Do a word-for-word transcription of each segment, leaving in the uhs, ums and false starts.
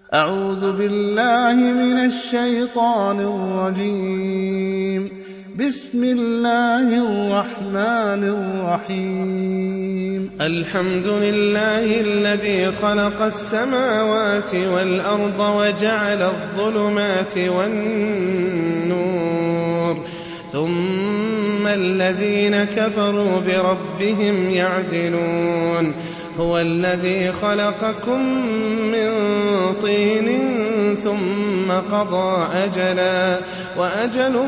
أعوذ بالله من الشيطان الرجيم. بسم الله الرحمن الرحيم. الحمد لله الذي خلق السماوات والأرض وجعل الظلمات والنور، ثم الذين كفروا بربهم يعدلون. هو الذي خلقكم من طين ثم قضى أجلا، وأجل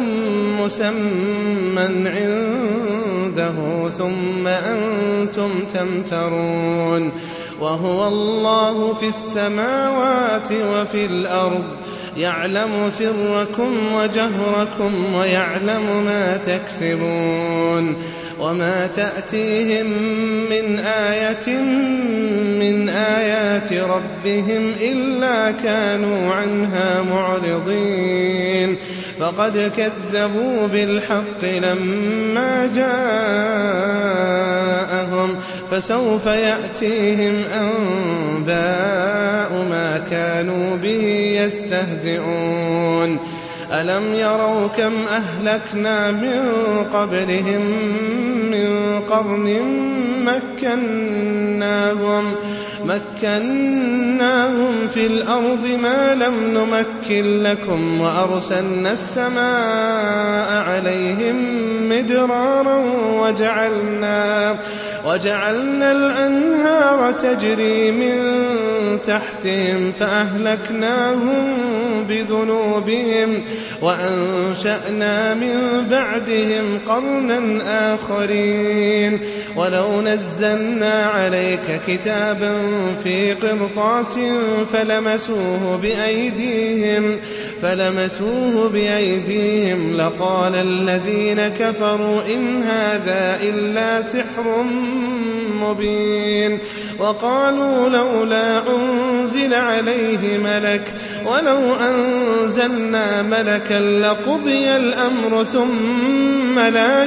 مسمى عنده، ثم أنتم تمترون. وهو الله في السماوات وفي الأرض، يعلم سركم وجهركم ويعلم ما تكسبون. وما تأتيهم من آية من آيات ربهم إلا كانوا عنها معرضين. فقد كذبوا بالحق لما جاءهم، فسوف يأتيهم أنباء ما كانوا به يستهزئون. ألم يروا كم أهلكنا من قبلهم من قرن مكناهم مكناهم في الأرض ما لم نمكن لكم، وأرسلنا السماء عليهم مدرارا وجعلنا, وجعلنا الأنهار تجري من تحتهم فأهلكناهم بذنوبهم، وأنشأنا من بعدهم قرنا آخرين. ولو نزلنا عليك كتابا في قرطاس فلمسوه بأيديهم, فلمسوه بأيديهم لقال الذين كفروا إن هذا إلا سحر مبين. وقالوا لولا أنزل عليه ملك، ولو أنزلنا ملكا لقضي الأمر ثم لا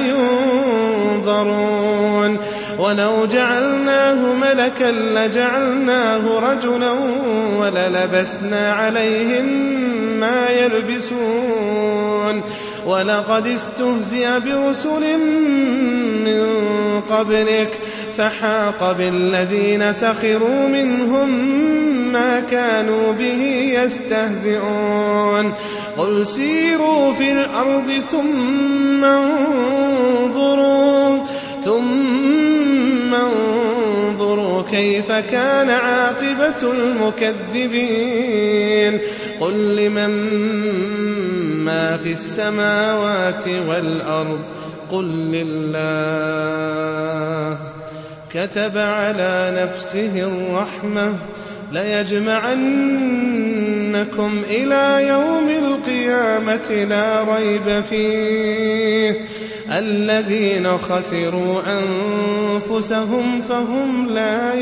ينظرون. ولو جعلناه ملكا لجعلناه رجلا وللبسنا عليهم ما يلبسون. ولقد استهزئ برسل من قبلك فحاق بالذين سخروا منهم ما كانوا به يستهزئون. قل سيروا في الأرض ثم انظروا, ثم انظروا كيف كان عاقبة المكذبين. قل لمن ما في السماوات والأرض قل لله. كتب على نفسه الرحمة ليجمعنكم إلى يوم القيامة لا ريب فيه. الذين خسروا أنفسهم فهم لا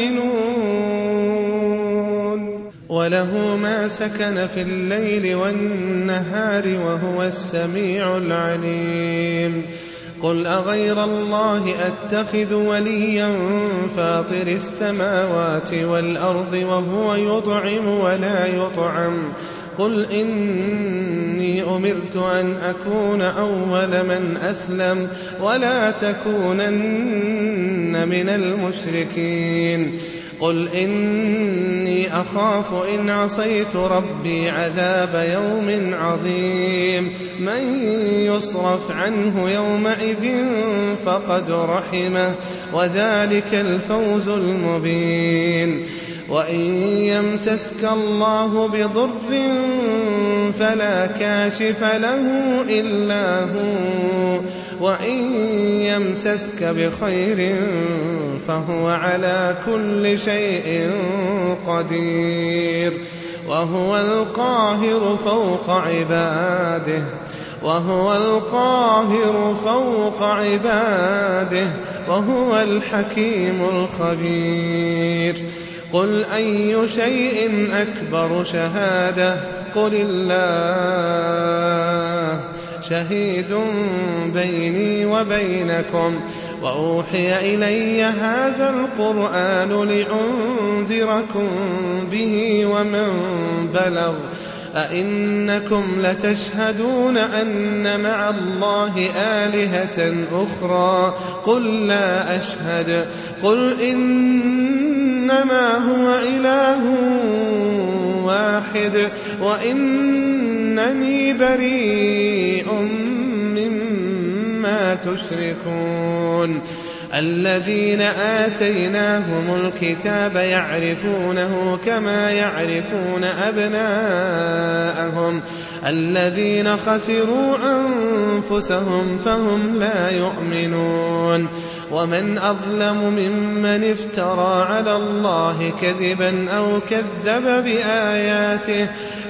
يؤمنون. وله ما سكن في الليل والنهار وهو السميع العليم. قل أغير الله أتخذ وليا فاطر السماوات والأرض وهو يطعم ولا يطعم. قل إني أمرت أن أكون أول من أسلم ولا تكونن من المشركين. قل إني أخاف إن عصيت ربي عذاب يوم عظيم. من يصرف عنه يومئذ فقد رحمه وذلك الفوز المبين. وإن يمسسك الله بضر فلا كاشف له إلا هو, وإن يمسسك بخير فهو على كل شيء قدير. وهو القاهر فوق عباده وهو القاهر فوق عباده وهو الحكيم الخبير. قل أي شيء أكبر شهادة قل الله شهيد بيني وبينكم وأوحي إلي هذا القرآن لأنذركم به ومن بلغ أئنكم لتشهدون أن مع الله آلهة أخرى قل لا أشهد قل إنما هو إله واحد وإنني بريء مما تشركون الذين آتيناهم الكتاب يعرفونه كما يعرفون أبناءهم الذين خسروا أنفسهم فهم لا يؤمنون ومن أظلم ممن افترى على الله كذبا أو كذب بآياته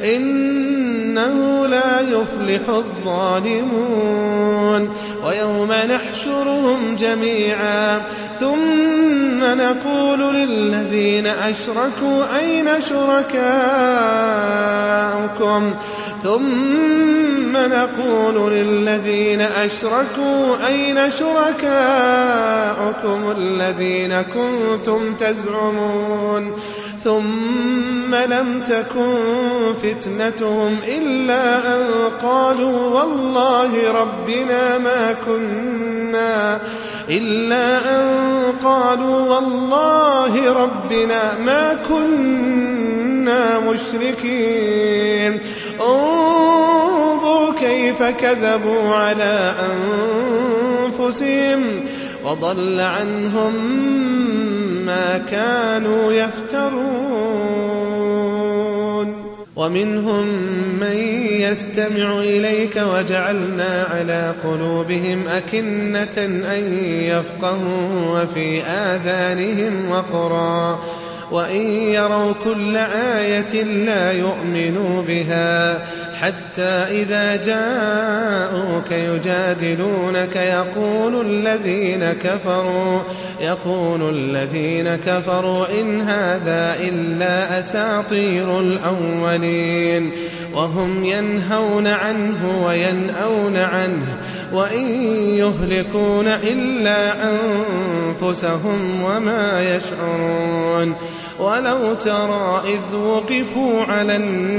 إنه لا يفلح الظالمون ويوم نحشرهم جميعا ثم نقول للذين أشركوا أين شركاؤكم ثم نقول للذين أشركوا أين شركاؤكم الذين كنتم تزعمون ثم لم تكن فتنتهم إلا أن قالوا والله ربنا ما كنا إلا أن قالوا والله ربنا ما كنا مشركين انظر كيف كذبوا على أنفسهم وضل عنهم ما كانوا يفترون ومنهم من يستمع إليك وجعلنا على قلوبهم أكنة أن يفقهوا وفي آذانهم وقرا وإن يروا كل آية لا يؤمنوا بها حتى إذا جاءوك يجادلونك يقول الذين كفروا يقول الذين كفروا إن هذا إلا أساطير الأولين وهم ينهون عنه وينأون عنه وإن يهلكون إلا أنفسهم وما يشعرون ولو ترى إذ وقفوا على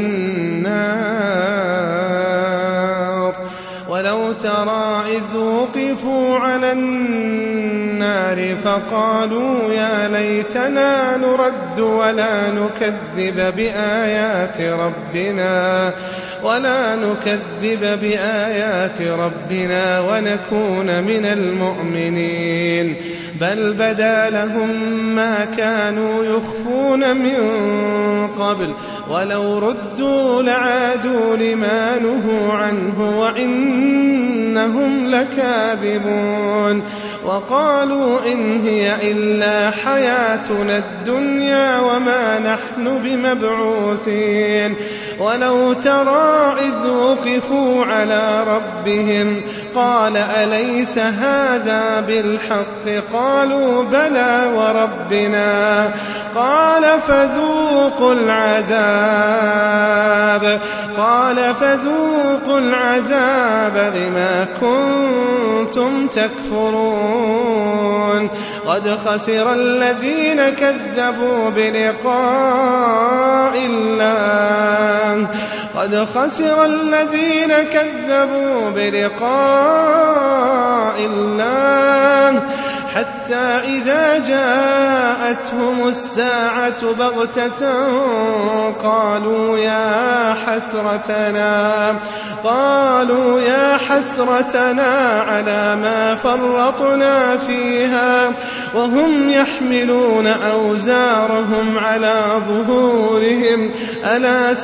النار ولو ترى إذ وقفوا على النار فقالوا يا ليتنا نرد ولا نكذب بآيات ربنا ولا نكذب بآيات ربنا ونكون من المؤمنين بل بدا لهم ما كانوا يخفون من قبل ولو ردوا لعادوا لما نهوا عنه وإنهم لكاذبون وقالوا إن هي إلا حياتنا الدنيا وما نحن بمبعوثين ولو ترى إذ وقفوا على ربهم قال أليس هذا بالحق قالوا بلى وربنا قال فذوقوا العذاب قال فذوقوا العذاب بما كنتم تكفرون قد خسر الذين كذبوا بلقاء الله قد خسر الذين كذبوا بلقاء الله حتى إذا جاءتهم الساعة بغتة قالوا يا حسرتنا قالوا يا حسرتنا على ما فرطنا فيها وهم يحملون أوزارهم على ظهورهم ألا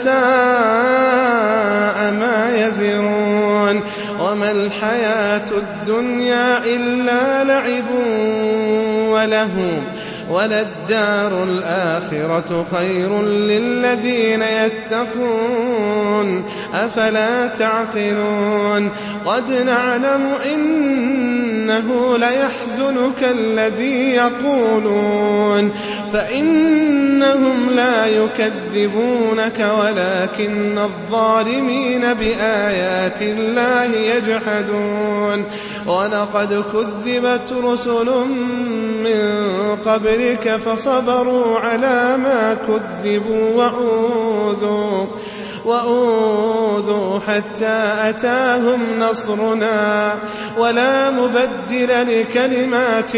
ساء ما يزرون وما الحياة الدنيا إلا لعب وله وللدار الآخرة خير للذين يتقون أفلا تعقلون قد نعلم إنه ليحزنك الذي يقولون فإنهم لا يكذبونك ولكن الظالمين بآيات الله يجحدون ولقد كذبت رسل من قبل قبلك فصبروا على ما كذبوا وأوذوا وأوذوا حتى أتاهم نصرنا ولا مبدل لكلمات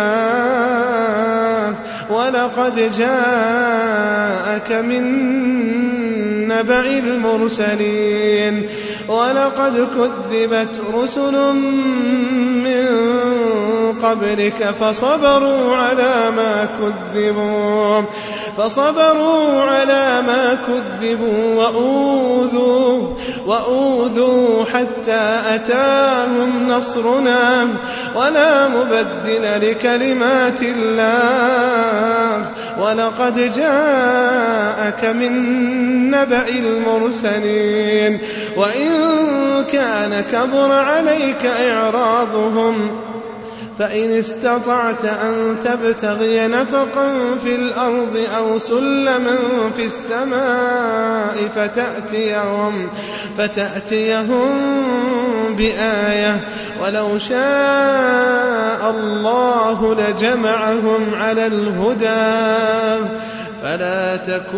الله ولقد جاءك من نبأ المرسلين ولقد كذبت رسل من قبلك فصبروا على ما كذبوا فصبروا على ما كذبوا وأوذوا وأوذوا حتى أتاهم نصرنا ولا مبدل لكلمات الله ولقد جاءك من نبأ المرسلين وإن كان كبر عليك إعراضهم فإن استطعت أن تبتغي نفقا في الأرض أو سلما في السماء فتأتيهم, فتأتيهم بآية ولو شاء الله لجمعهم على الهدى فلا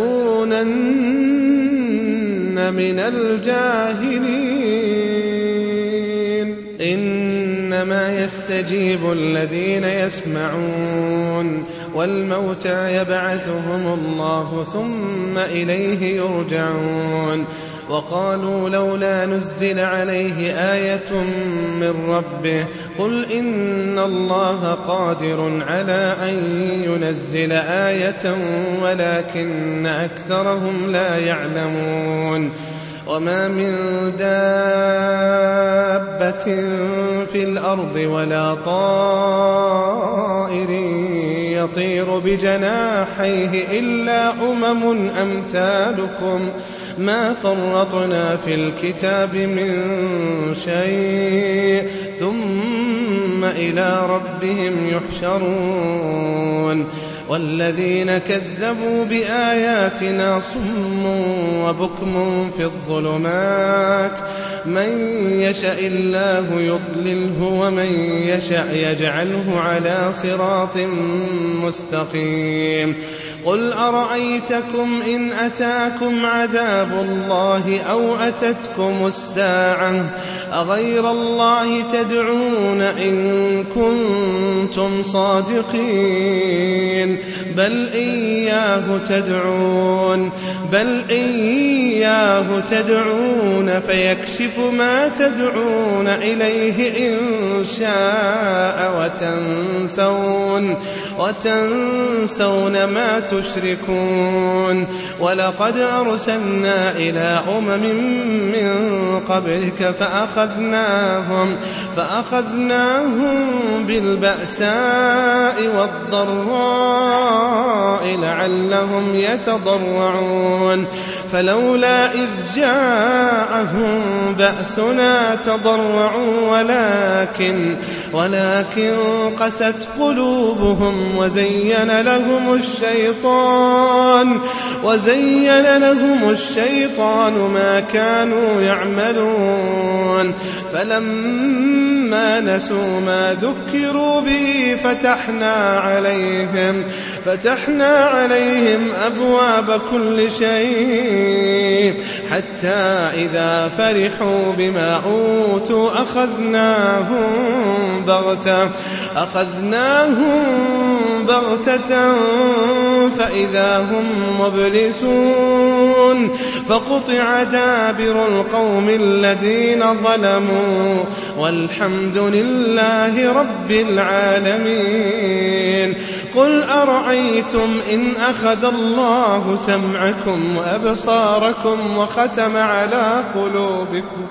تكونن من الجاهلين إنما يستجيب الذين يسمعون والموتى يبعثهم الله ثم إليه يرجعون وقالوا لولا نزل عليه آية من ربه قل إن الله قادر على أن ينزل آية ولكن أكثرهم لا يعلمون وما من دابة في الأرض ولا طائر يطير بجناحيه إلا أمم أمثالكم ما فرطنا في الكتاب من شيء ثم إلى ربهم يحشرون والذين كذبوا بآياتنا صم وبكم في الظلمات من يشاء الله يضلله ومن يشاء يجعله على صراط مستقيم قل أرأيتكم إن أتاكم عذاب الله أو أتتكم الساعة أغير الله تدعون إن كنتم صادقين بل إياه تدعون بل إياه تدعون فيكشف ما تدعون إليه إن شاء وتنسون وتنسون ما تشركون ولقد أرسلنا إلى أمم من قبلك فأخذناهم فأخذناهم بالبأساء والضراء لعلهم يتضرعون فلولا إذ جاءهم بأسنا تضرعوا ولكن ولكن قست قلوبهم وزين لهم الشيطان وزين لهم الشيطان ما كانوا يعملون فلما نسوا ما ذكروا به فتحنا عليهم فتحنا عليهم أبواب كل شيء حتى إذا فرحوا بما أوتوا أخذناهم بغتة أخذناهم بغتة فإذا هم مبلسون فقطع دابر القوم الذين ظلموا والحمد لله رب العالمين قل أرأيتم إن أخذ الله سمعكم وأبصاركم وختم على قلوبكم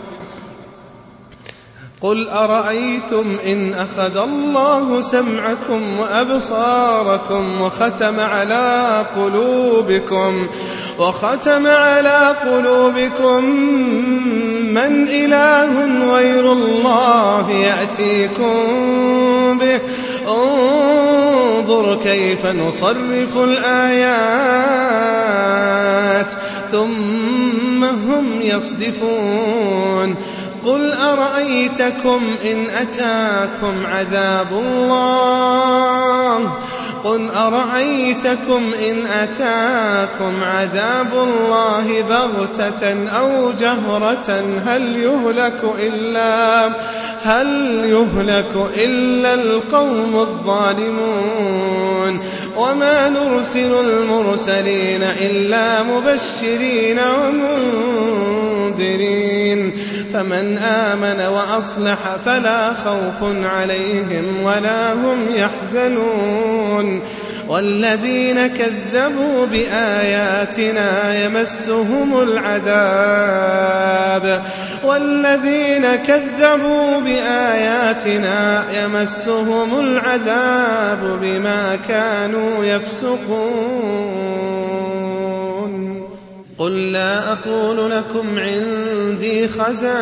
قل أرأيتم إن أخذ الله سمعكم وأبصاركم وختم على قلوبكم وختم على قلوبكم من إله غير الله يأتيكم به انظر كيف نصرف الآيات ثم هم يصدفون قل أرأيتكم إن أتاكم عذاب الله قل أرأيتكم إن أتاكم عذاب الله بغتة أو جهرة هل يهلك إلا هل يهلك إلا القوم الظالمون وما نرسل المرسلين إلا مبشرين ومنذرين فمن آمن وأصلح فلا خوف عليهم ولا هم يحزنون والذين كذبوا بآياتنا يمسهم العذاب والذين كذبوا بآياتنا يمسهم العذاب بما كانوا يفسقون قل لا أقول لكم عندي خزائن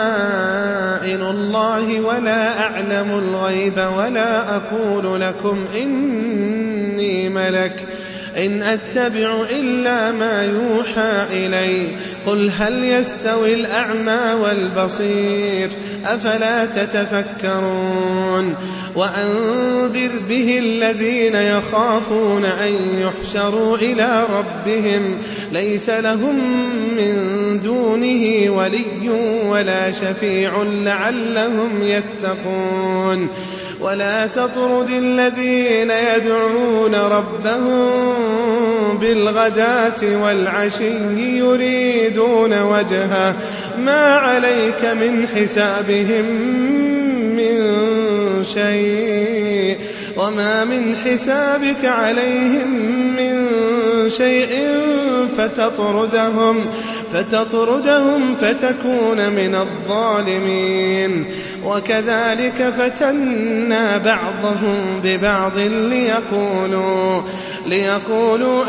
الله ولا أعلم الغيب ولا أقول لكم إني ملك إن أتبع إلا ما يوحى إلي قل هل يستوي الأعمى والبصير أفلا تتفكرون وأنذر به الذين يخافون أن يحشروا إلى ربهم ليس لهم من دونه ولي ولا شفيع لعلهم يتقون ولا تطرد الذين يدعون ربهم بالغداة والعشي يريدون وجهه ما عليك من حسابهم من شيء وما من حسابك عليهم من شيء فتطردهم فتطردهم فتكون من الظالمين وكذلك فتنا بعضهم ببعض ليقولوا ليقولوا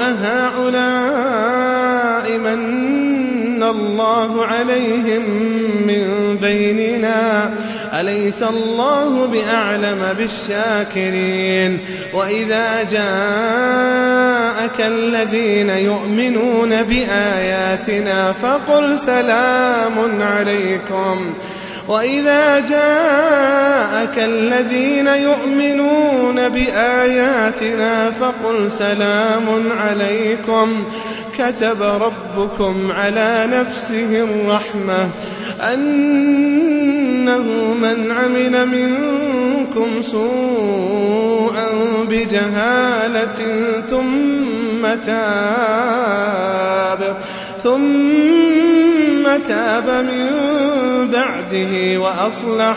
أهؤلاء من الله عليهم من بيننا أليس الله بأعلم بالشاكرين وإذا جاءك الذين يؤمنون بآياتنا فقل سلام عليكم وإذا جاءك الذين يؤمنون بآياتنا فقل سلام عليكم كتب ربكم على نفسه الرحمة أنه من عمل منكم سوءا بجهالة ثم تاب ثم تاب من بعده وأصلح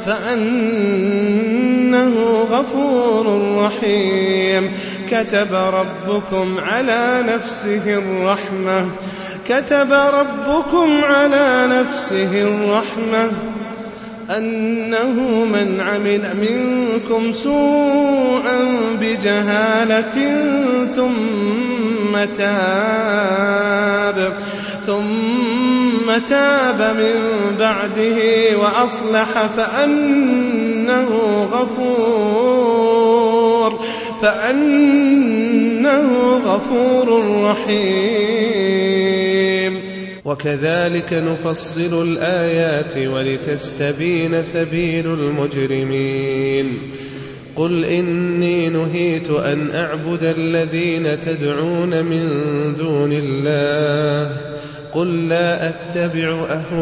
فأنه غفور رحيم كتب ربكم على نفسه الرحمة كتب ربكم على نفسه الرحمة أنه من عمل منكم سوءا بجهالة ثم تاب ثم تاب من بعده وأصلح فأنه غفور فأنه غفور رحيم وكذلك نفصل الآيات ولتستبين سبيل المجرمين قل إني نهيت أن أعبد الذين تدعون من دون الله قل لا أتبع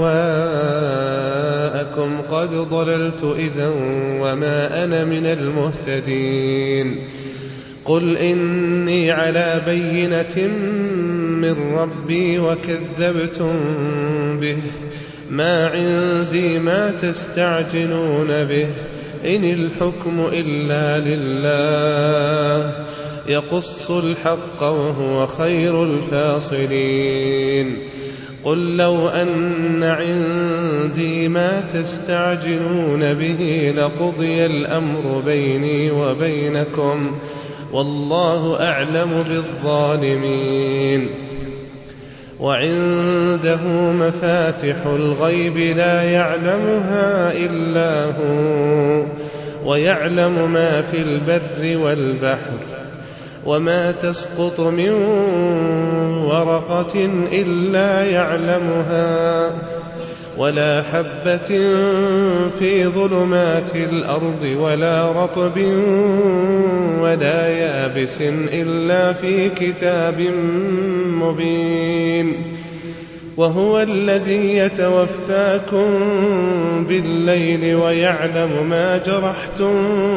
أهواءكم قد ضللت إذا وما أنا من المهتدين قل إني على بينة من ربي وكذبتم به ما عندي ما تستعجلون به إن الحكم إلا لله يقص الحق وهو خير الفاصلين قل لو أن عندي ما تستعجلون به لقضي الأمر بيني وبينكم والله أعلم بالظالمين وعنده مفاتح الغيب لا يعلمها إلا هو ويعلم ما في البر والبحر وما تسقط من ورقة إلا يعلمها ولا حبة في ظلمات الأرض ولا رطب ولا يابس إلا في كتاب مبين. وهو الذي يتوفاكم بالليل ويعلم ما جرحتم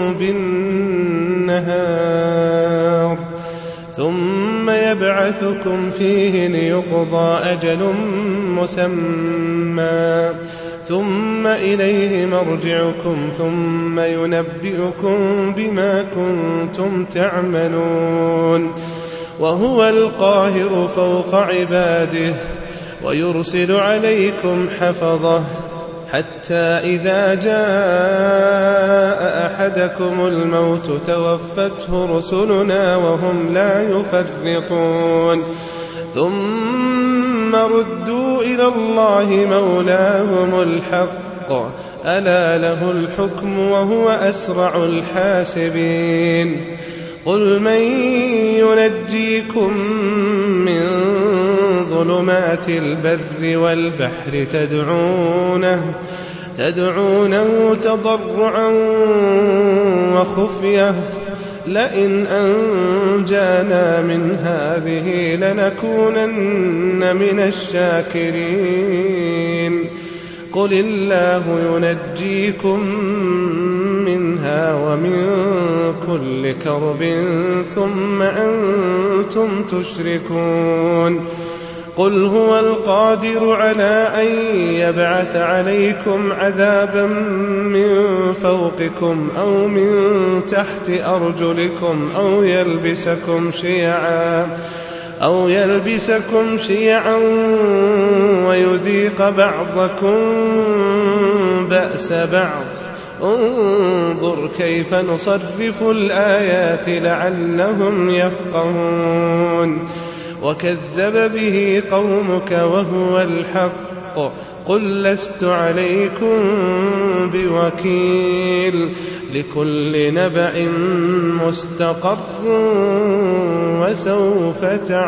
بالنهار ثم يبعثكم فيه ليقضى أجل مسمى ثم إليه مرجعكم ثم ينبئكم بما كنتم تعملون. وهو القاهر فوق عباده ويرسل عليكم حفظه حتى إذا جاء أحدكم الموت توفته رسلنا وهم لا يفرطون ثم ردوا إلى الله مولاهم الحق ألا له الحكم وهو أسرع الحاسبين. قل من ينجيكم من ظلمات البر والبحر تدعونه, تدعونه تضرعا وخفية لئن أنجانا من هذه لنكونن من الشاكرين. قل الله ينجيكم منها ومن كل كرب ثم أنتم تشركون. قل هو القادر على أن يبعث عليكم عذابا من فوقكم أو من تحت أرجلكم أو يلبسكم شيعا أو يلبسكم شيعا ويذيق بعضكم بأس بعض. انظر كيف نصرف الآيات لعلهم يفقهون. وكذب به قومك وهو الحق قل لست عليكم بوكيل لكل نبأ مستقر وسوف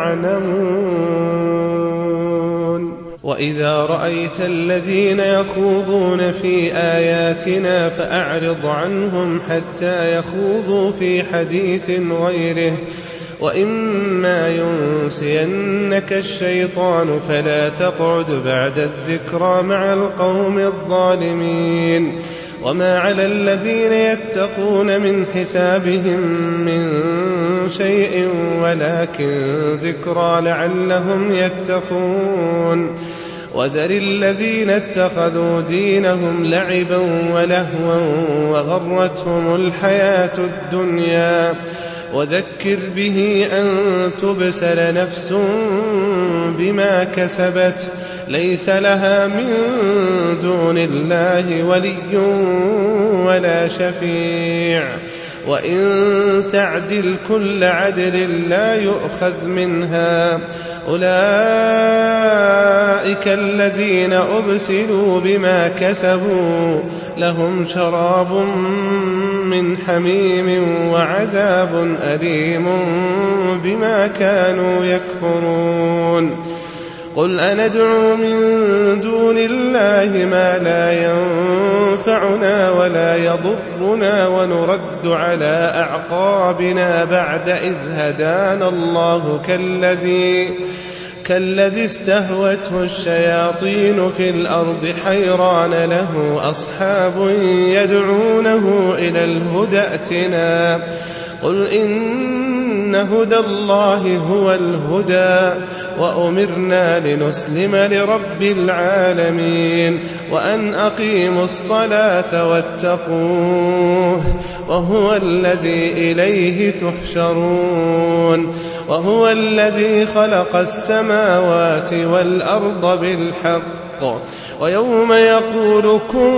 تعلمون. وإذا رأيت الذين يخوضون في آياتنا فأعرض عنهم حتى يخوضوا في حديث غيره وإما ينسينك الشيطان فلا تقعد بعد الذكرى مع القوم الظالمين. وما على الذين يتقون من حسابهم من شيء ولكن ذكرى لعلهم يتقون. وذر الذين اتخذوا دينهم لعبا ولهوا وغرتهم الحياة الدنيا وذكر به أن تبسل نفس بما كسبت ليس لها من دون الله ولي ولا شفيع وإن تعدل كل عدل لا يؤخذ منها. أولئك الذين أبسلوا بما كسبوا لهم شراب من حميم وعذاب أليم بما كانوا يكفرون. قل أندعو من دون الله ما لا ينفعنا ولا يضرنا ونرد على أعقابنا بعد إذ هدانا الله كالذي كالذي استهوته الشياطين في الأرض حيران له أصحاب يدعونه إلى الهدى ائتنا. قل إن هدى الله هو الهدى وأمرنا لنسلم لرب العالمين وأن أقيموا الصلاة واتقوه وهو الذي إليه تحشرون. وهو الذي خلق السماوات والأرض بالحق ويوم يقول كن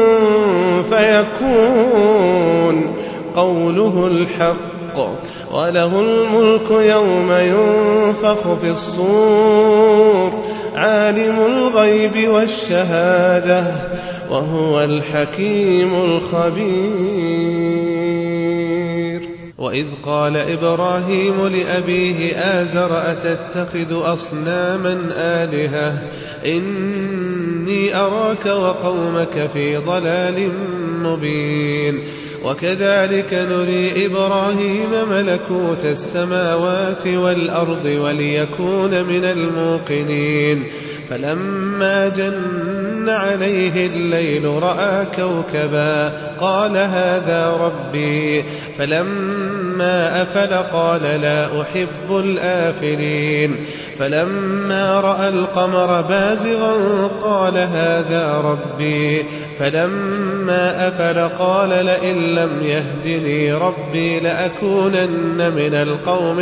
فيكون قوله الحق وله الملك يوم ينفخ في الصور عالم الغيب والشهادة وهو الحكيم الخبير. وإذ قال إبراهيم لأبيه آزر أتتخذ أصناما آلهة إن إني أراك وقومك في ضلال مبين. وكذلك نري إبراهيم ملكوت السماوات والأرض وليكون من الموقنين. فلما جن عليه الليل رأى كوكبا قال هذا ربي. فلما أفل قال لا أحب الآفلين. فلما رأى القمر بازغا قال هذا ربي. فلما أفل قال لئن لم يهدني ربي لأكونن من القوم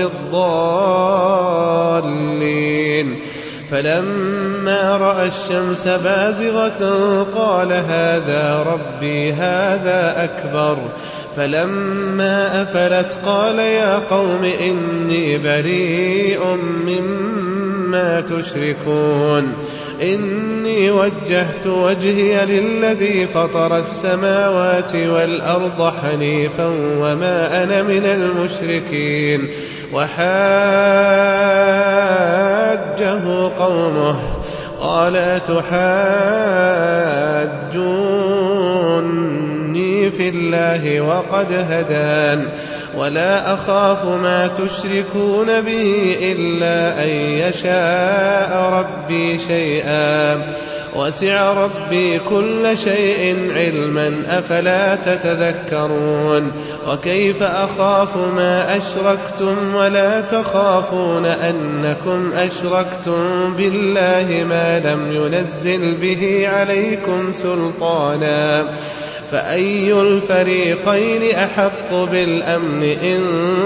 الضالين. فلما رأى الشمس بازغة قال هذا ربي هذا أكبر. فلما أفلت قال يا قوم إني بريء مما تشركون. إني وجهت وجهي للذي فطر السماوات والأرض حنيفا وما أنا من المشركين. وحاجه قومه قال تحاجوني في الله وقد هدان ولا أخاف ما تشركون به إلا أن يشاء ربي شيئا وسع ربي كل شيء علما أفلا تتذكرون. وكيف أخاف ما أشركتم ولا تخافون أنكم أشركتم بالله ما لم ينزل به عليكم سلطانا. فأي الفريقين أحق بالأمن إن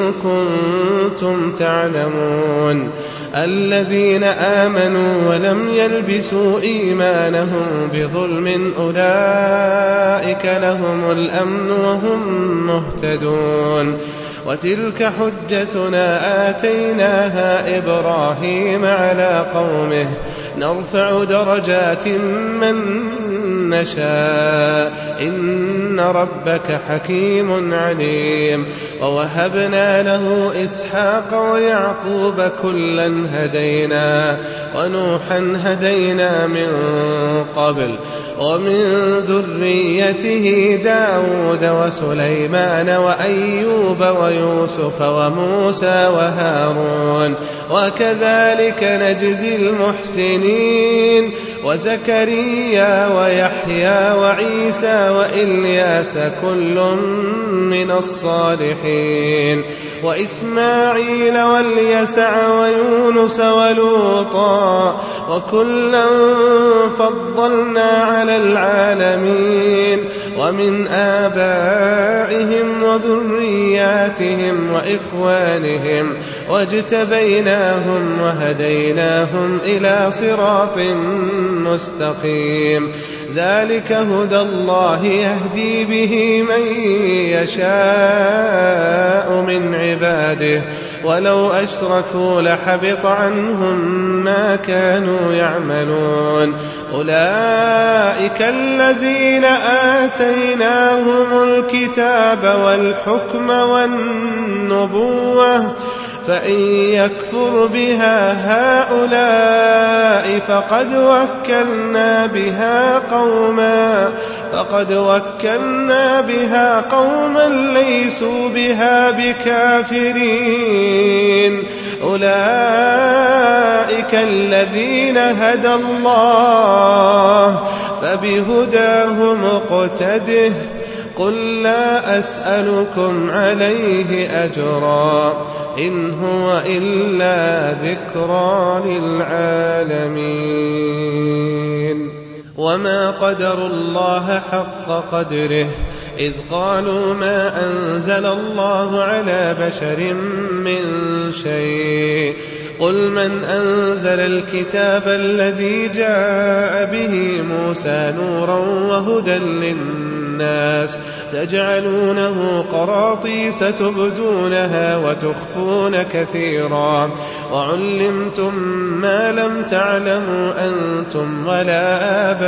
كنتم تعلمون. الذين آمنوا ولم يلبسوا إيمانهم بظلم أولئك لهم الأمن وهم مهتدون. وتلك حجتنا آتيناها إبراهيم على قومه نرفع درجات من نشاء إن ربك حكيم عليم. ووهبنا له إسحاق ويعقوب كلا هدينا ونوحا هدينا من قبل ومن ذريته داود وسليمان وأيوب ويوسف وموسى وهارون وكذلك نجزي المحسنين. وزكريا ويحيى وعيسى وإلياس كل من الصالحين. وإسماعيل واليسع ويونس ولوطا وكلا فضلنا على العالمين. ومن آبائهم وذرياتهم وإخوانهم واجتبيناهم وهديناهم إلى صراط مستقيم. ذلك هدى الله يهدي به من يشاء من عباده ولو أشركوا لحبط عنهم ما كانوا يعملون. أولئك الذين آتيناهم الكتاب والحكم والنبوة فإن يكفر بها هؤلاء فقد وكلنا بها قوما فقد وكلنا بها قوما ليسوا بها بكافرين. أولئك الذين هدى الله فبهداه مقتده. قل لا أسألكم عليه أجرا إن هو إلا ذكرى للعالمين. وما قدروا الله حق قدره إذ قالوا ما أنزل الله على بشر من شيء. قل من أنزل الكتاب الذي جاء به موسى نورا وهدى للناس تجعلونه قراطيس تبدونها وتخفون كثيرا وعلمتم ما لم تعلموا أنتم ولا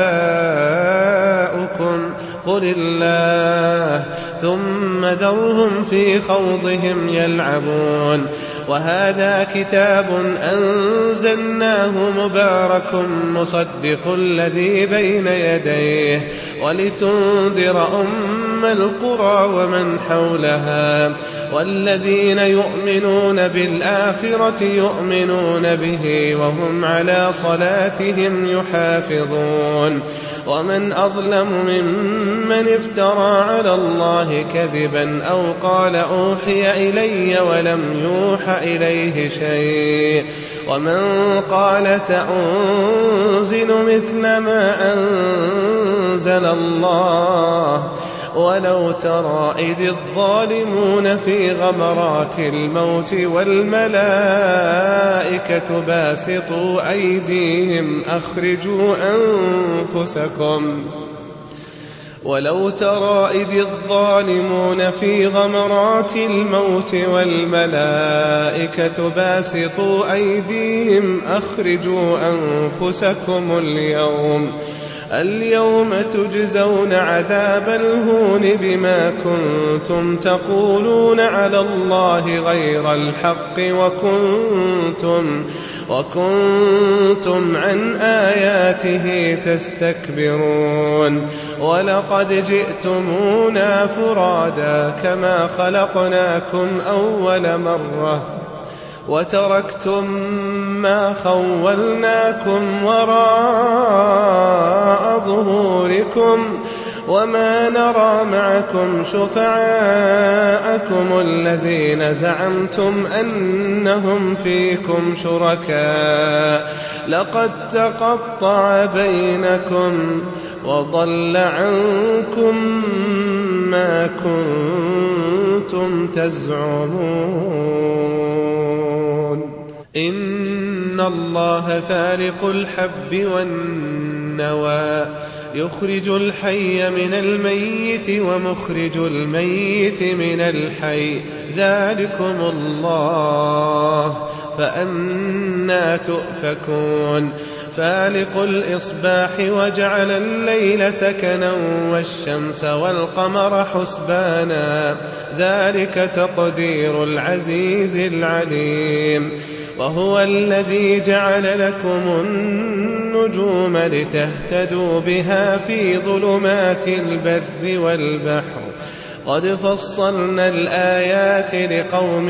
آباؤكم قل الله ثم ذرهم في خوضهم يلعبون. وهذا كتاب أنزلناه مبارك مصدق الذي بين يديه ولتنذر أم القرى ومن حولها والذين يؤمنون بالآخرة يؤمنون به وهم على صلاتهم يحافظون ومن أظلم ممن افترى على الله كذبا أو قال أوحي إلي ولم يوح إليه شيء ومن قال سأنزل مثل ما أنزل الله ولو ترى إذ الظالمون في غمرات الموت والملائكة باسطوا أيديهم أخرجوا أنفسكم ولو ترى إذ الظالمون في غمرات الموت والملائكة باسطوا أيديهم أخرجوا أنفسكم اليوم اليوم تجزون عذاب الهون بما كنتم تقولون على الله غير الحق وكنتم, وكنتم عن آياته تستكبرون ولقد جئتمونا فرادا كما خلقناكم أول مرة وتركتم ما خولناكم وراء ظهوركم وما نرى معكم شفعاءكم الذين زعمتم أنهم فيكم شركاء لقد تقطع بينكم وضل عنكم ما كنتم تزعمون إن الله فارق الحب والنوى يخرج الحي من الميت ومخرج الميت من الحي ذلكم الله فأنى تؤفكون فالق الإصباح وجعل الليل سكنا والشمس والقمر حسبانا ذلك تقدير العزيز العليم وهو الذي جعل لكم النجوم لتهتدوا بها في ظلمات البر والبحر قد فصلنا الآيات لقوم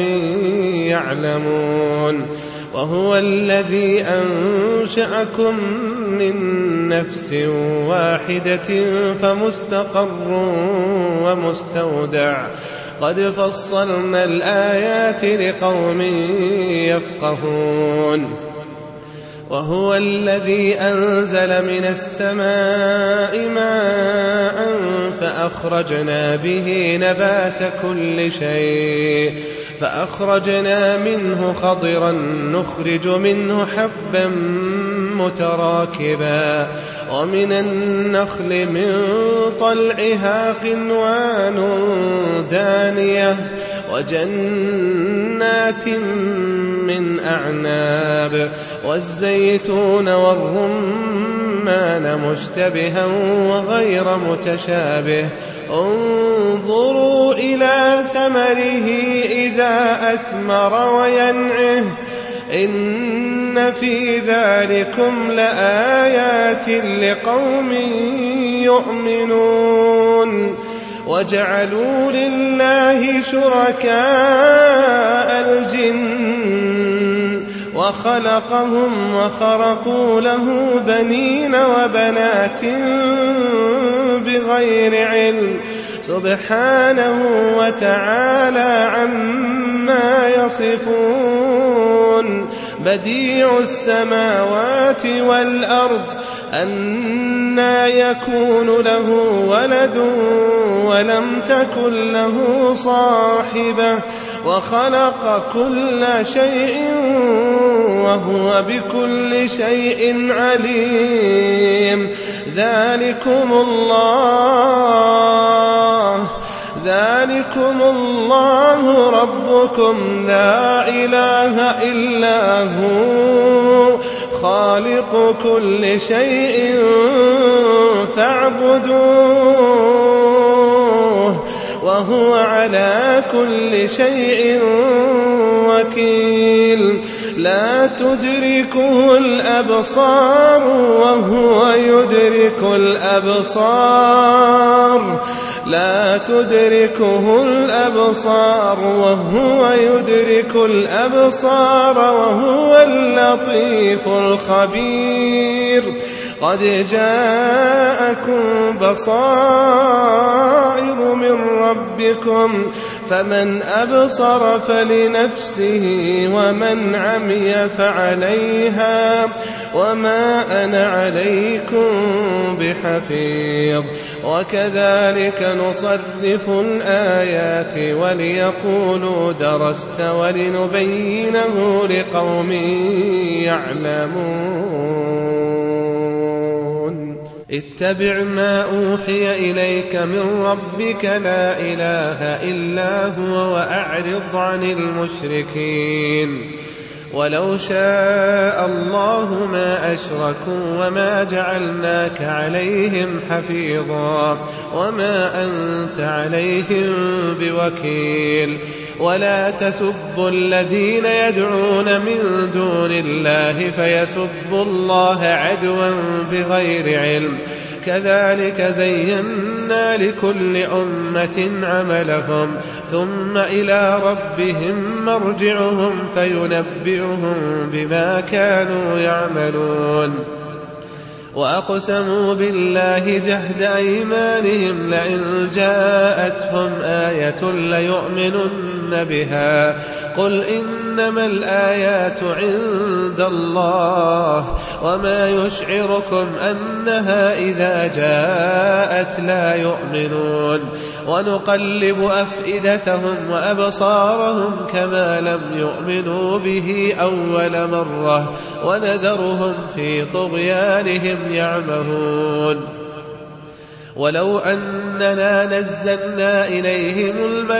يعلمون وهو الذي أنشأكم من نفس واحدة فمستقر ومستودع قد فصلنا الآيات لقوم يفقهون وهو الذي أنزل من السماء ماء فأخرجنا به نبات كل شيء فأخرجنا منه خضرا نخرج منه حبا متراكبا ومن النخل من طلعها قنوان دانية وجنات من أعناب والزيتون والرمان مشتبها وغير متشابه انظروا إلى ثمره إذا أثمر وينعه إن في ذلكم لآيات لقوم يؤمنون وجعلوا لله شركاء الجن وخلقهم وخرقوا له بنين وبنات بغير علم سبحانه وتعالى عما يصفون بديع السماوات والأرض أنى يكون له ولد ولم تكن له صاحبة وخلق كل شيء وهو بكل شيء عليم ذلكم الله ذلكم الله ربكم لا إله إلا هو خالق كل شيء فاعبدوه وهو على كل شيء وكيل لا تدركه الأبصار وهو يدرك الأبصار لا تدركه الأبصار وهو يدرك الأبصار وهو اللطيف الخبير قد جاءكم بصائر من ربكم فمن أبصر فلنفسه ومن عمي فعليها وما أنا عليكم بحفيظ وكذلك نصرف الآيات وليقولوا درست ولنبينه لقوم يعلمون اتبع ما أوحي إليك من ربك لا إله إلا هو وأعرض عن المشركين ولو شاء الله ما أشركوا وما جعلناك عليهم حفيظا وما أنت عليهم بوكيل ولا تسبوا الذين يدعون من دون الله فيسبوا الله عدوا بغير علم كذلك زينا لكل أمة عملهم ثم إلى ربهم مرجعهم فينبئهم بما كانوا يعملون وأقسموا بالله جهد أيمانهم لئن جاءتهم آية ليؤمنن بها قل إنما الآيات عند الله وما يشعركم أنها إذا جاءت لا يؤمنون ونقلب أفئدتهم وأبصارهم كما لم يؤمنوا به أول مرة ونذرهم في طغيانهم يعمهون ولو أننا نزلنا إليهم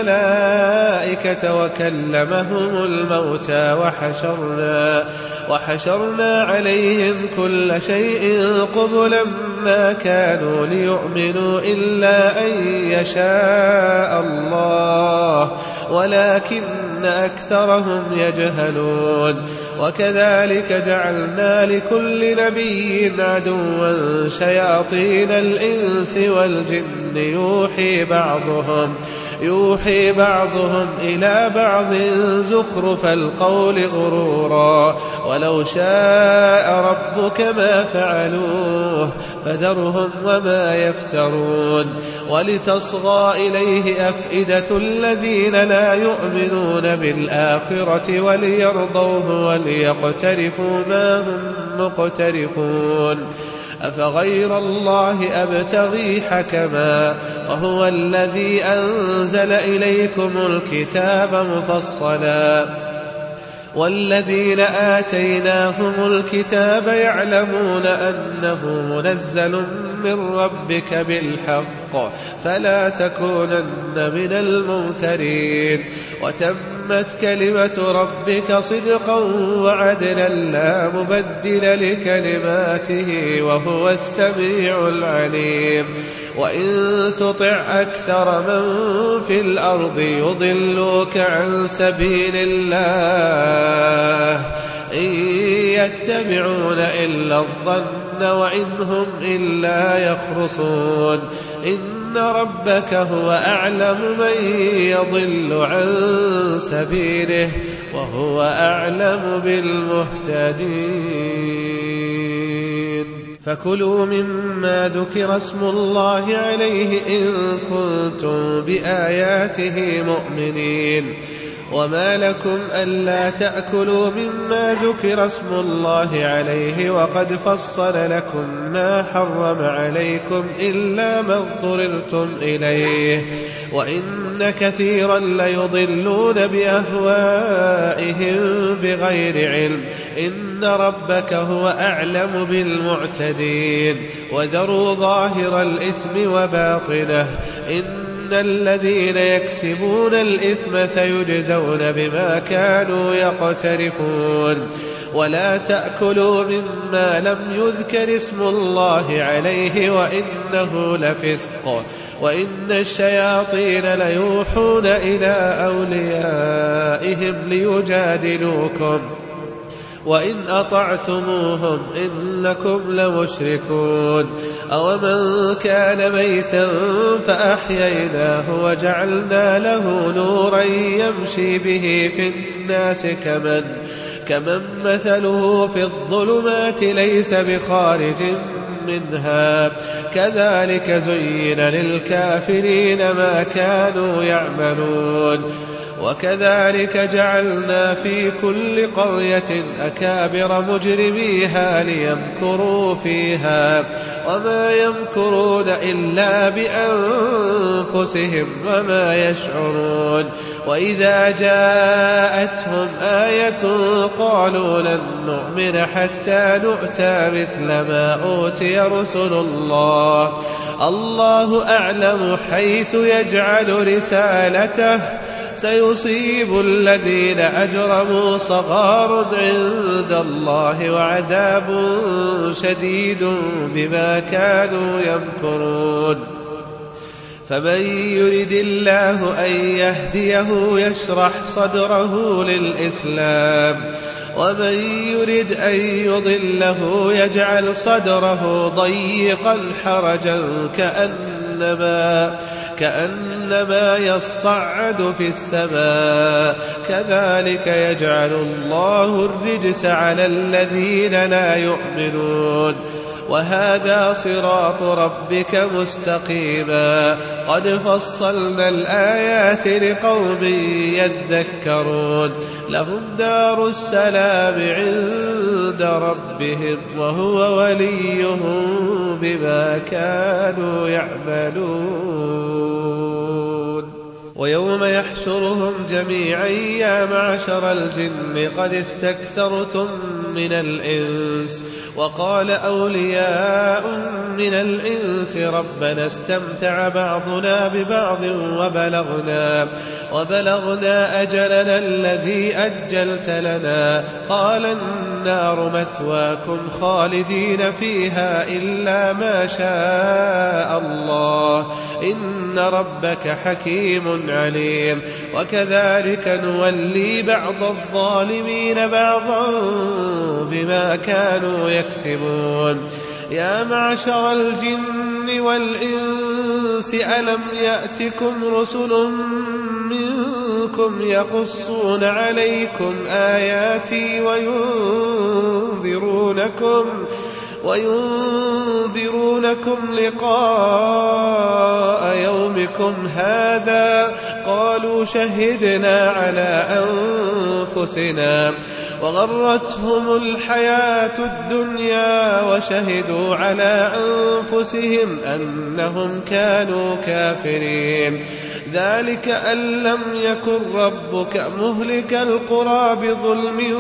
الملائكة وكلمهم الموتى وحشرنا, وحشرنا عليهم كل شيء قبلا ما كانوا ليؤمنوا إلا أن يشاء الله ولكن أكثرهم يجهلون وكذلك جعلنا لكل نبي عدوا شياطين الإنس والجن يوحي بعضهم يوحي بعضهم إلى بعض زخرف القول غرورا ولو شاء ربك ما فعلوه فذرهم وما يفترون ولتصغى إليه أفئدة الذين لا يؤمنون بالآخرة وليرضوه وليقترفوا ما هم مقترفون أفغير الله أبتغي حكما وهو الذي أنزل إليكم الكتاب مفصلا والذين آتيناهم الكتاب يعلمون أنه منزل من ربك بالحق فلا تكونن من الممترين وتمت كلمة ربك صدقا وعدلا لا مبدل لكلماته وهو السميع العليم وإن تطع أكثر من في الأرض يضلوك عن سبيل الله إن يتبعون إلا الظن وإن هم إلا يخرصون إن ربك هو أعلم من يضل عن سبيله وهو أعلم بالمهتدين فكلوا مما ذكر اسم الله عليه إن كنتم بآياته مؤمنين وما لكم ألا تأكلوا مما ذكر اسم الله عليه وقد فصل لكم ما حرم عليكم إلا ما اضطررتم إليه وإن كثيرا ليضلون بأهوائهم بغير علم إن ربك هو أعلم بالمعتدين وذروا ظاهر الإثم وباطنه إن الذين يكسبون الإثم سيجزون بما كانوا يقترفون ولا تأكلوا مما لم يذكر اسم الله عليه وإنه لفسق وإن الشياطين ليوحون إلى أوليائهم ليجادلوكم وإن أطعتموهم إنكم لمشركون أومن كان ميتا فأحييناه وجعلنا له نورا يمشي به في الناس كمن كمن مثله في الظلمات ليس بخارج منها كذلك زين للكافرين ما كانوا يعملون وكذلك جعلنا في كل قرية أكابر مجرميها ليمكروا فيها وما يمكرون إلا بأنفسهم وما يشعرون وإذا جاءتهم آية قالوا لن نؤمن حتى نؤتى مثل ما أوتي رسل الله الله أعلم حيث يجعل رسالته سيصيب الذين أجرموا صغار عند الله وعذاب شديد بما كانوا يمكرون فمن يرد الله أن يهديه يشرح صدره للإسلام ومن يرد أن يضله يجعل صدره ضيقا حرجا كأنما كأنما يصعد في السماء كذلك يجعل الله الرجس على الذين لا يؤمنون وهذا صراط ربك مستقيما قد فصلنا الآيات لقوم يذكرون لهم دار السلام عند ربهم وهو وليهم بما كانوا يعملون ويوم يحشرهم جميعا يا معشر الجن قد استكثرتم من الإنس وقال أولياء من الإنس ربنا استمتع بعضنا ببعض وبلغنا, وبلغنا أجلنا الذي أجلت لنا قال النار مثواكم خالدين فيها إلا ما شاء الله إن ربك حكيم عليم وكذلك نولي بعض الظالمين بعضا بما كانوا يكسبون يا معشر الجن والإنس ألم يأتكم رسل منكم يقصون عليكم آياتي وينذرونكم وينذرونكم لقاء يومكم هذا قالوا شهدنا على أنفسنا وغرتهم الحياة الدنيا وشهدوا على أنفسهم أنهم كانوا كافرين ذلك أن لم يكن ربك مهلك القرى بظلم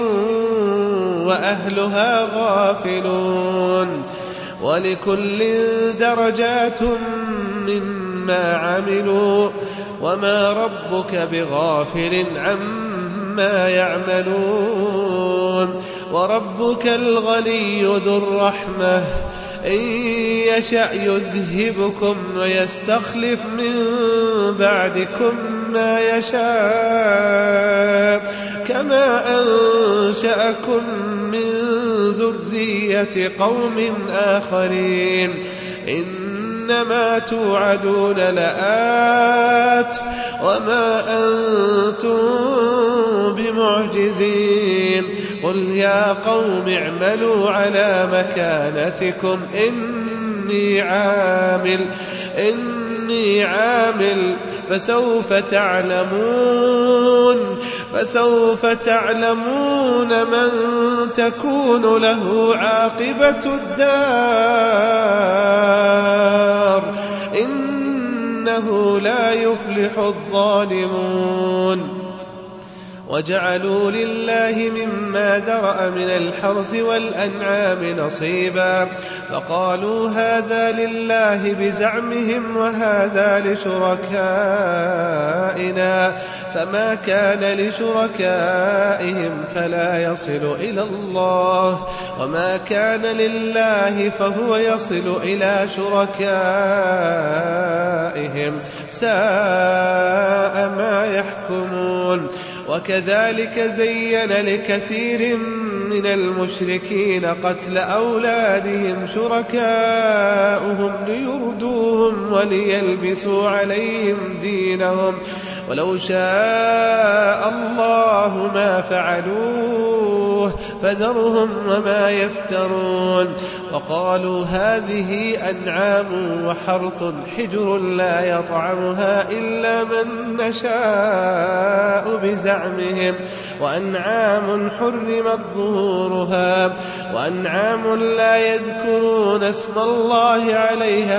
وأهلها غافلون ولكل درجات مما عملوا وما ربك بغافل عما يعملون وربك الغني ذو الرحمة إن يشأ يذهبكم ويستخلف من بعدكم ما يشاء كما أنشأكم من ذرية قوم آخرين إنما توعدون لآت وما أنتم بمعجزين قل يا قوم اعملوا على مكانتكم إني عامل إني عامل فسوف تعلمون فسوف تعلمون من تكون له عاقبة الدار إنه لا يفلح الظالمون وجعلوا لله مما ذرأ من الحرث والأنعام نصيبا فقالوا هذا لله بزعمهم وهذا لشركائنا فما كان لشركائهم فلا يصل إلى الله وما كان لله فهو يصل إلى شركائهم ساء ما يحكمون وكذلك زين لكثير من المشركين قتل أولادهم شركاؤهم ليردوهم وليلبسوا عليهم دينهم ولو شاء الله ما فعلوه فذرهم وما يفترون وقالوا هذه أنعام وحرث حجر لا يطعمها إلا من نشاء بزعمهم وأنعام حرمت ظهورها وأنعام لا يذكرون اسم الله عليها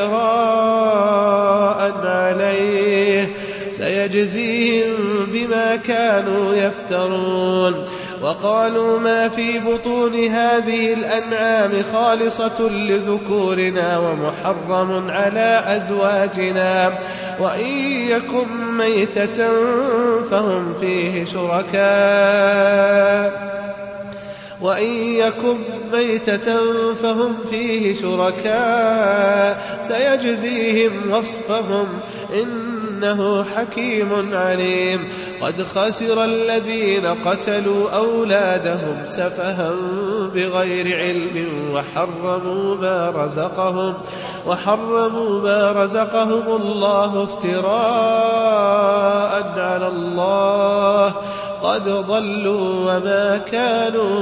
افتراء عليه سيجزيهم بما كانوا يفترون وقالوا ما في بطون هذه الأنعام خالصة لذكورنا ومحرم على أزواجنا وإن يكن ميتة فهم فيه شركاء وإن يكن ميتة فهم فيه شركاء سيجزيهم وصفهم إنه حكيم عليم قد خسر الذين قتلوا أولادهم سفها بغير علم وحرموا ما رزقهم وحرموا ما رزقهم الله افتراء على الله قد ضلوا وما كانوا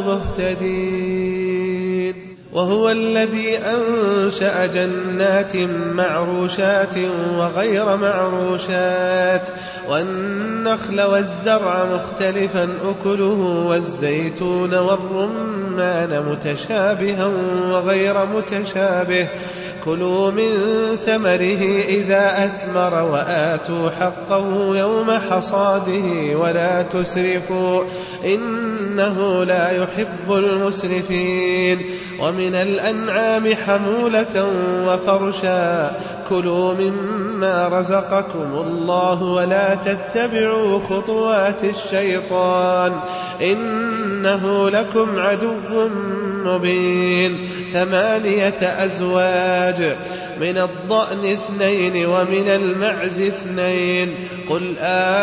مهتدين وهو الذي أنشأ جنات معروشات وغير معروشات والنخل والزرع مختلفا أكله والزيتون والرمان متشابها وغير متشابه كلوا من ثمره إذا أثمر وآتوا حقه يوم حصاده ولا تسرفوا إنه لا يحب المسرفين ومن الأنعام حمولة وفرشا كلوا مما رزقكم الله ولا تتبعوا خطوات الشيطان إنه لكم عدو مبين ثمانية أزواج من الضأن اثنين ومن المعز اثنين قل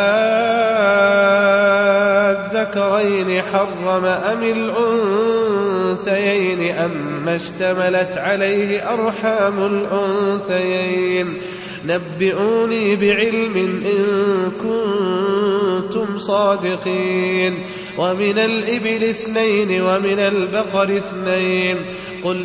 آذكرين حرم أم الأنثيين أما اشتملت عليه أرحام الأنثيين نبئوني بعلم إن كنتم صادقين ومن الإبل اثنين ومن البقر اثنين قل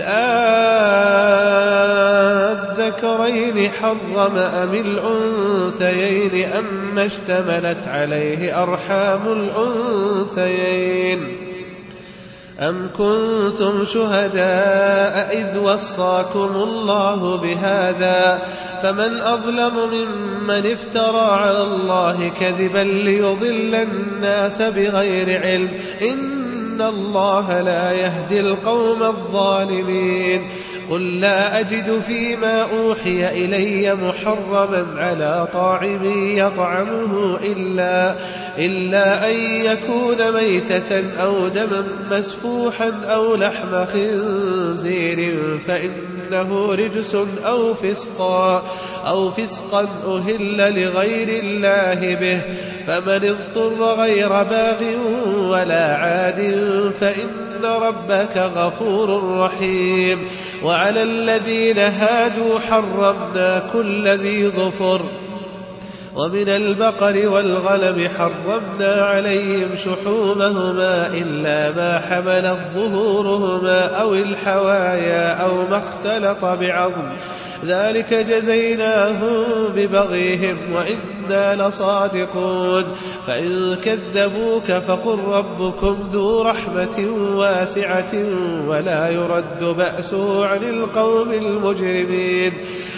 آذكرين حرم أم الأنثيين أما اشتملت عليه أرحام الأنثيين أم كنتم شهداء إذ وصاكم الله بهذا فمن أظلم ممن افترى على الله كذبا ليضل الناس بغير علم إن الله لا يهدي القوم الظالمين قل لا أجد فيما أوحي إلي محرما على طاعم يطعمه إلا, إلا أن يكون ميتة أو دما مسفوحا أو لحم خنزير فإنه رجس أو فسقا, أو فسقا أهل لغير الله به فمن اضطر غير باغ ولا عاد فإن ربك غفور رحيم وعلى الذين هادوا حرمنا كل ذي ظفر ومن البقر والغنم حرمنا عليهم شحومهما إلا ما حملت ظهورهما أو الحوايا أو ما اختلط بعظم ذلك جزيناهم ببغيهم وإنا لصادقون فإن كذبوك فقل ربكم ذو رحمة واسعة ولا يرد بأسه عن القوم المجرمين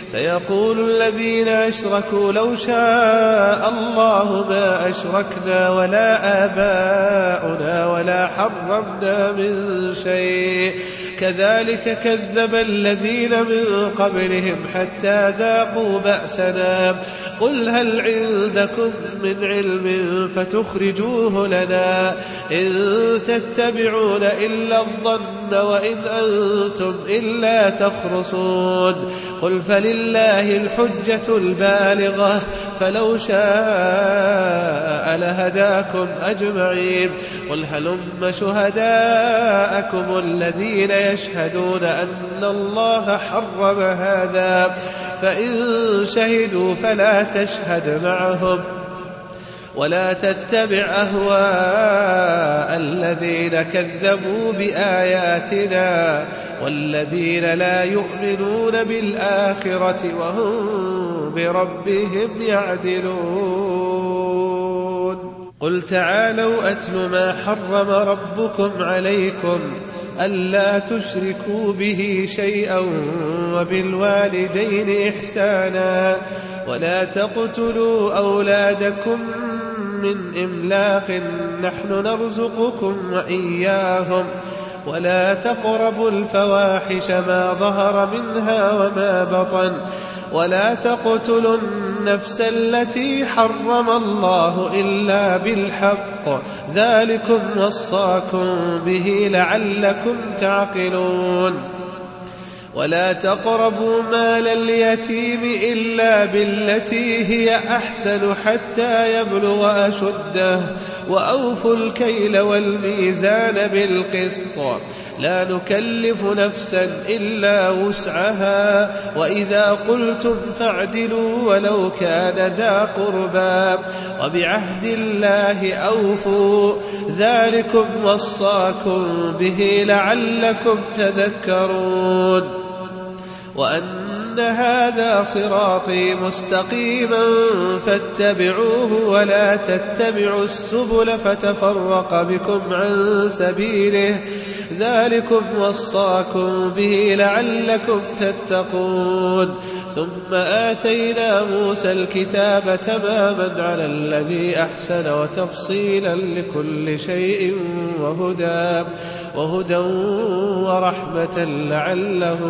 سيقول الذين أشركوا لو شاء الله ما أشركنا ولا آباؤنا ولا حرمنا من شيء كذلك كذب الذين من قبلهم حتى ذاقوا بأسنا قل هل عندكم من علم فتخرجوه لنا إن تتبعون إلا الظن وإن أنتم إلا تخرصون قل فلله الحجة البالغة فلو شاء لهداكم أجمعين قل هلم شهداءكم الذين يشهدون أن الله حرم هذا فإن شهدوا فلا تشهد معهم ولا تتبع أهواء الذين كذبوا بآياتنا والذين لا يؤمنون بالآخرة وهم بربهم يعدلون قل تعالوا أتل ما حرم ربكم عليكم ألا تشركوا به شيئا وبالوالدين إحسانا ولا تقتلوا أولادكم من إملاق نحن نرزقكم وإياهم ولا تقربوا الفواحش ما ظهر منها وما بطن ولا تقتلوا النفس التي حرم الله إلا بالحق ذلكم وصاكم به لعلكم تعقلون ولا تقربوا مال اليتيم إلا بالتي هي أحسن حتى يبلغ أشده وأوفوا الكيل والميزان بالقسط لا نكلف نفسا إلا وسعها وإذا قلتم فاعدلوا ولو كان ذا قربى وبعهد الله أوفوا ذلكم وصاكم به لعلكم تذكرون وأن هذا صراطي مستقيما فاتبعوه ولا تتبعوا السبل فتفرق بكم عن سبيله ذلكم وصاكم به لعلكم تتقون ثم آتينا موسى الكتاب تماما على الذي أحسن وتفصيلا لكل شيء وهدى وهدى ورحمة لعلهم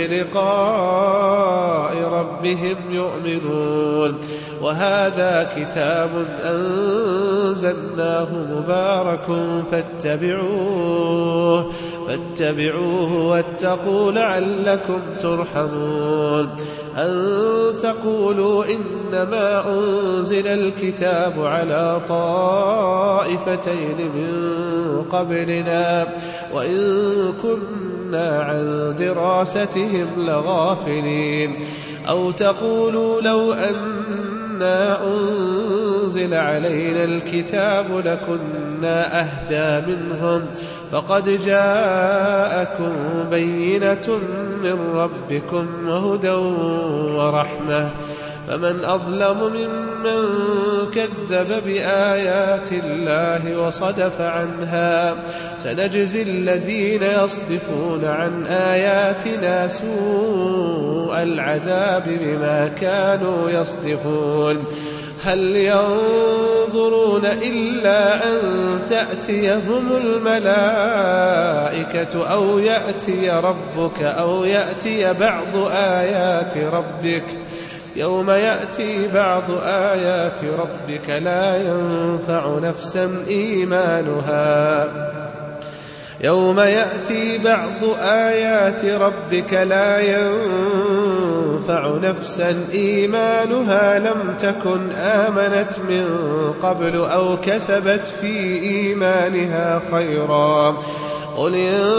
بلقاء ربهم يؤمنون وهذا كتاب أنزلناه مبارك فاتبعوه فاتبعوه واتقوا لعلكم ترحمون أن تقولوا إنما أنزل الكتاب على طائفتين من قبلنا وإن كنا عن دراستهم لغافلين أو تقولوا لو أنا أنزل علينا الكتاب لكنا أهدى منهم فقد جاءكم بينة من ربكم وهدى ورحمة فمن أظلم ممن كذب بآيات الله وصدف عنها سنجزي الذين يصدفون عن آياتنا سوء العذاب بما كانوا يصدفون هل ينظرون إلا أن تأتيهم الملائكة أو يأتي ربك أو يأتي بعض آيات ربك يوم يأتي بعض آيات ربك لا ينفع نفسا إيمانها يوم يأتي بعض آيات ربك لا ينفع نفسا إيمانها لم تكن آمنت من قبل أو كسبت في إيمانها خيرا قل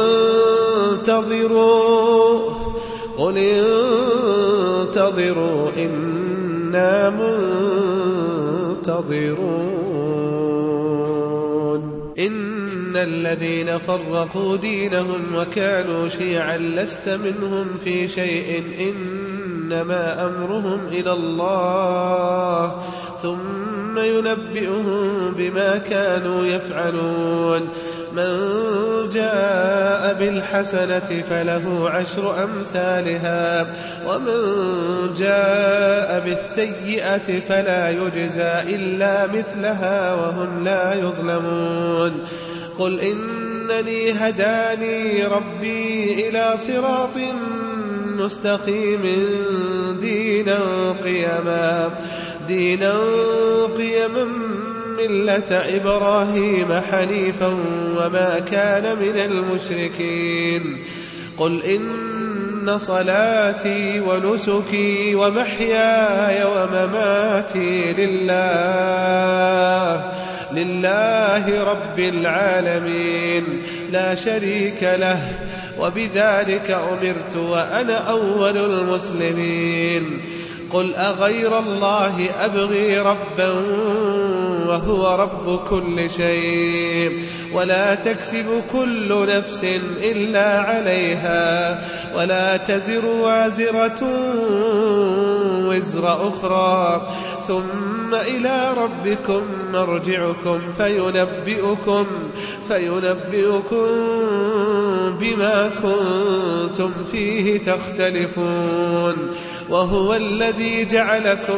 انتظروا قل انتظروا إنا منتظرون إن الذين فرقوا دينهم وكانوا شيعا لست منهم في شيء إنما أمرهم إلى الله ثم ينبئهم بما كانوا يفعلون من جاء بالحسنة فله عشر أمثالها ومن جاء بالسيئة فلا يجزى إلا مثلها وهم لا يظلمون قل إنني هداني ربي إلى صراط مستقيم دينا قيما دينا قيما ملة إبراهيم حنيفا وما كان من المشركين قل إن صلاتي ونسكي ومحياي ومماتي لله لله رب العالمين لا شريك له وبذلك أمرت وأنا أول المسلمين قل أغير الله أبغي ربا وهو رب كل شيء ولا تكسب كل نفس إلا عليها ولا تزر وازرة وزر أخرى ثم إلى ربكم مرجعكم فينبئكم فينبئكم بما كنتم فيه تختلفون وهو الذي جعلكم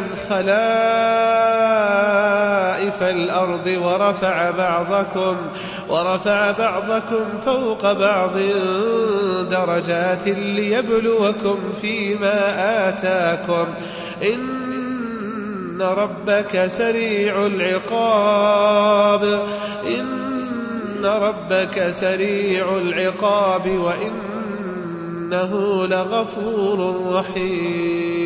خلائف الأرض ورفع بعضكم ورفع بعضكم فوق بعض درجات ليبلوكم فيما آتاكم إن ربك سريع العقاب إن ربك سريع العقاب وإنه لغفور رحيم